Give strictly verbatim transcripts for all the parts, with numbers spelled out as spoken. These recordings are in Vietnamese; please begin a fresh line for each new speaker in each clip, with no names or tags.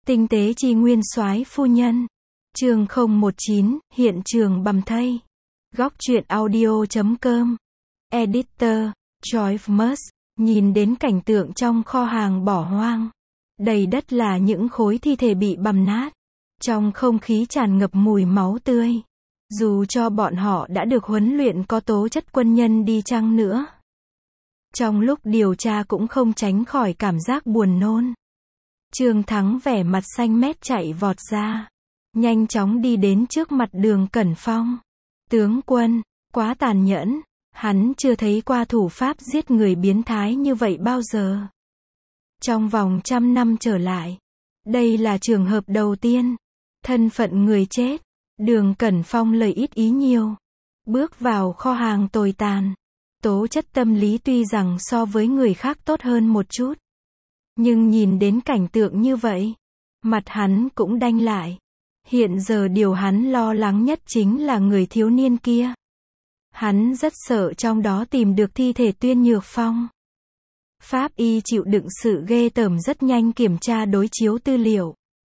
Tinh tế chi nguyên soái phu nhân. Chương không một chín, hiện trường bầm thây. Góc truyện audio chấm com. Editor, Joyce Murs. Nhìn đến cảnh tượng trong kho hàng bỏ hoang. Đầy đất là những khối thi thể bị bầm nát. Trong không khí tràn ngập mùi máu tươi. Dù cho bọn họ đã được huấn luyện có tố chất quân nhân đi chăng nữa. Trong lúc điều tra cũng không tránh khỏi cảm giác buồn nôn. Trương Thắng vẻ mặt xanh mét chạy vọt ra. Nhanh chóng đi đến trước mặt Đường Cẩn Phong. Tướng quân, quá tàn nhẫn. Hắn chưa thấy qua thủ pháp giết người biến thái như vậy bao giờ. Trong vòng trăm năm trở lại. Đây là trường hợp đầu tiên. Thân phận người chết. Đường Cẩn Phong lời ít ý nhiều. Bước vào kho hàng tồi tàn. Tố chất tâm lý tuy rằng so với người khác tốt hơn một chút. Nhưng nhìn đến cảnh tượng như vậy. Mặt hắn cũng đanh lại. Hiện giờ điều hắn lo lắng nhất chính là người thiếu niên kia. Hắn rất sợ trong đó tìm được thi thể Tuyên Nhược Phong. Pháp y chịu đựng sự ghê tởm rất nhanh kiểm tra đối chiếu tư liệu.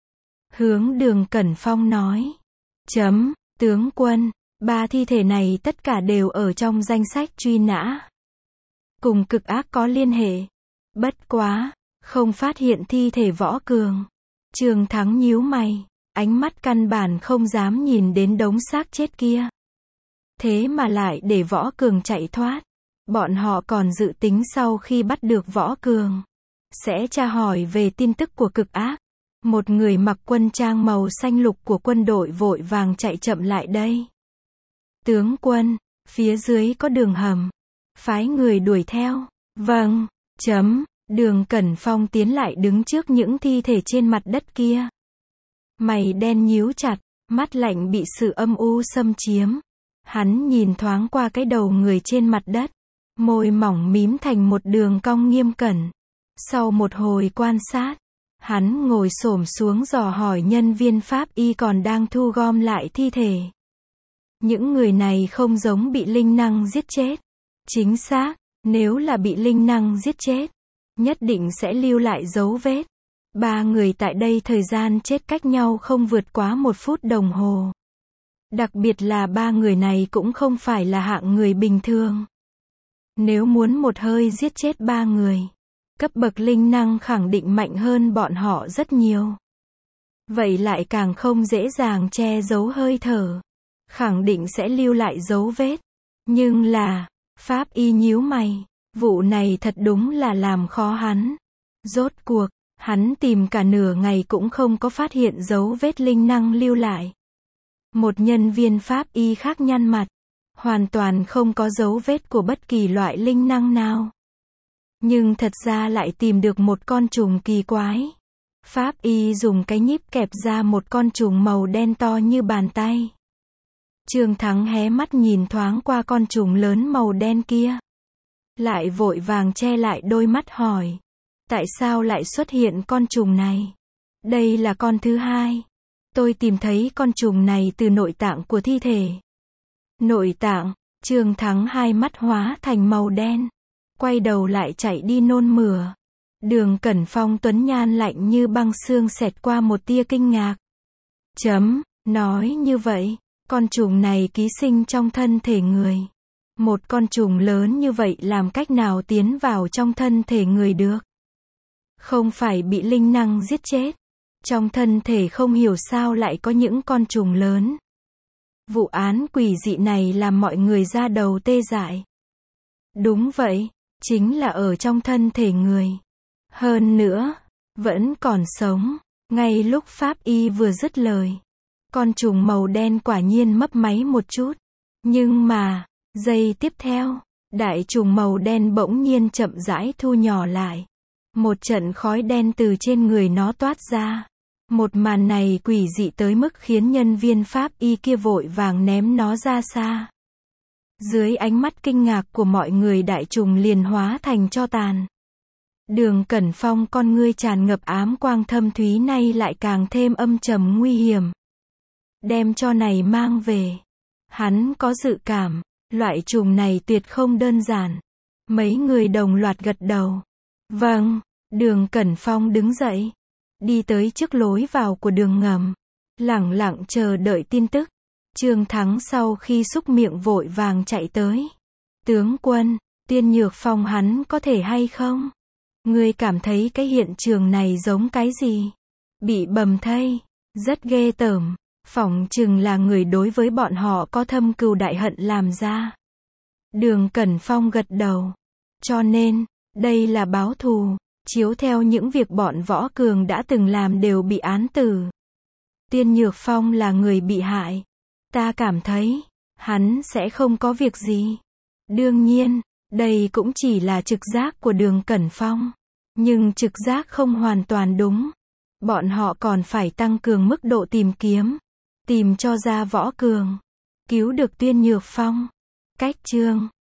Hướng Đường Cẩn Phong nói. Chấm, tướng quân, ba thi thể này tất cả đều ở trong danh sách truy nã. Cùng cực ác có liên hệ. Bất quá, không phát hiện thi thể Võ Cường. Trương Thắng nhíu mày, ánh mắt căn bản không dám nhìn đến đống xác chết kia. Thế mà lại để Võ Cường chạy thoát. Bọn họ còn dự tính sau khi bắt được Võ Cường, sẽ tra hỏi về tin tức của cực ác. Một người mặc quân trang màu xanh lục của quân đội vội vàng chạy chậm lại đây. Tướng quân, phía dưới có đường hầm. Phái người đuổi theo. Vâng, chấm. Đường Cẩn Phong tiến lại đứng trước những thi thể trên mặt đất kia. Mày đen nhíu chặt, mắt lạnh bị sự âm u xâm chiếm. Hắn nhìn thoáng qua cái đầu người trên mặt đất. Môi mỏng mím thành một đường cong nghiêm cẩn. Sau một hồi quan sát, hắn ngồi xổm xuống dò hỏi nhân viên pháp y còn đang thu gom lại thi thể. Những người này không giống bị linh năng giết chết. Chính xác, nếu là bị linh năng giết chết, nhất định sẽ lưu lại dấu vết. Ba người tại đây thời gian chết cách nhau không vượt quá một phút đồng hồ. Đặc biệt là ba người này cũng không phải là hạng người bình thường. Nếu muốn một hơi giết chết ba người, cấp bậc linh năng khẳng định mạnh hơn bọn họ rất nhiều. Vậy lại càng không dễ dàng che giấu hơi thở. Khẳng định sẽ lưu lại dấu vết. Nhưng là, pháp y nhíu mày, vụ này thật đúng là làm khó hắn. Rốt cuộc, hắn tìm cả nửa ngày cũng không có phát hiện dấu vết linh năng lưu lại. Một nhân viên pháp y khác nhăn mặt. Hoàn toàn không có dấu vết của bất kỳ loại linh năng nào. Nhưng thật ra lại tìm được một con trùng kỳ quái. Pháp y dùng cái nhíp kẹp ra một con trùng màu đen to như bàn tay. Trương Thắng hé mắt nhìn thoáng qua con trùng lớn màu đen kia. Lại vội vàng che lại đôi mắt hỏi. Tại sao lại xuất hiện con trùng này? Đây là con thứ hai. Tôi tìm thấy con trùng này từ nội tạng của thi thể. Nội tạng, Trương Thắng hai mắt hóa thành màu đen. Quay đầu lại chạy đi nôn mửa. Đường Cẩn Phong tuấn nhan lạnh như băng xương xẹt qua một tia kinh ngạc. Chấm, nói như vậy, con trùng này ký sinh trong thân thể người. Một con trùng lớn như vậy làm cách nào tiến vào trong thân thể người được? Không phải bị linh năng giết chết. Trong thân thể không hiểu sao lại có những con trùng lớn. Vụ án quỷ dị này làm mọi người ra đầu tê dại. Đúng vậy, chính là ở trong thân thể người. Hơn nữa, vẫn còn sống. Ngay lúc pháp y vừa dứt lời, con trùng màu đen quả nhiên mấp máy một chút. Nhưng mà, giây tiếp theo, đại trùng màu đen bỗng nhiên chậm rãi thu nhỏ lại. Một trận khói đen từ trên người nó toát ra. Một màn này quỷ dị tới mức khiến nhân viên pháp y kia vội vàng ném nó ra xa. Dưới ánh mắt kinh ngạc của mọi người đại trùng liền hóa thành tro tàn. Đường Cẩn Phong con ngươi tràn ngập ám quang thâm thúy nay lại càng thêm âm trầm nguy hiểm. Đem tro này mang về. Hắn có dự cảm, loại trùng này tuyệt không đơn giản. Mấy người đồng loạt gật đầu. Vâng, Đường Cẩn Phong đứng dậy. đi tới trước lối vào của đường ngầm, lẳng lặng chờ đợi tin tức. Trương Thắng sau khi súc miệng vội vàng chạy tới. Tướng quân, Tiên Nhược Phong hắn có thể hay không? Ngươi cảm thấy cái hiện trường này giống cái gì? Bị bầm thây, rất ghê tởm, phỏng chừng là người đối với bọn họ có thâm cừu đại hận làm ra. Đường Cẩn Phong gật đầu. Cho nên, đây là báo thù, chiếu theo những việc bọn Võ Cường đã từng làm đều bị án tử. Tiên Nhược Phong là người bị hại. Ta cảm thấy, hắn sẽ không có việc gì. Đương nhiên, đây cũng chỉ là trực giác của Đường Cẩn Phong. Nhưng trực giác không hoàn toàn đúng. Bọn họ còn phải tăng cường mức độ tìm kiếm. Tìm cho ra Võ Cường. Cứu được Tiên Nhược Phong. Cách chương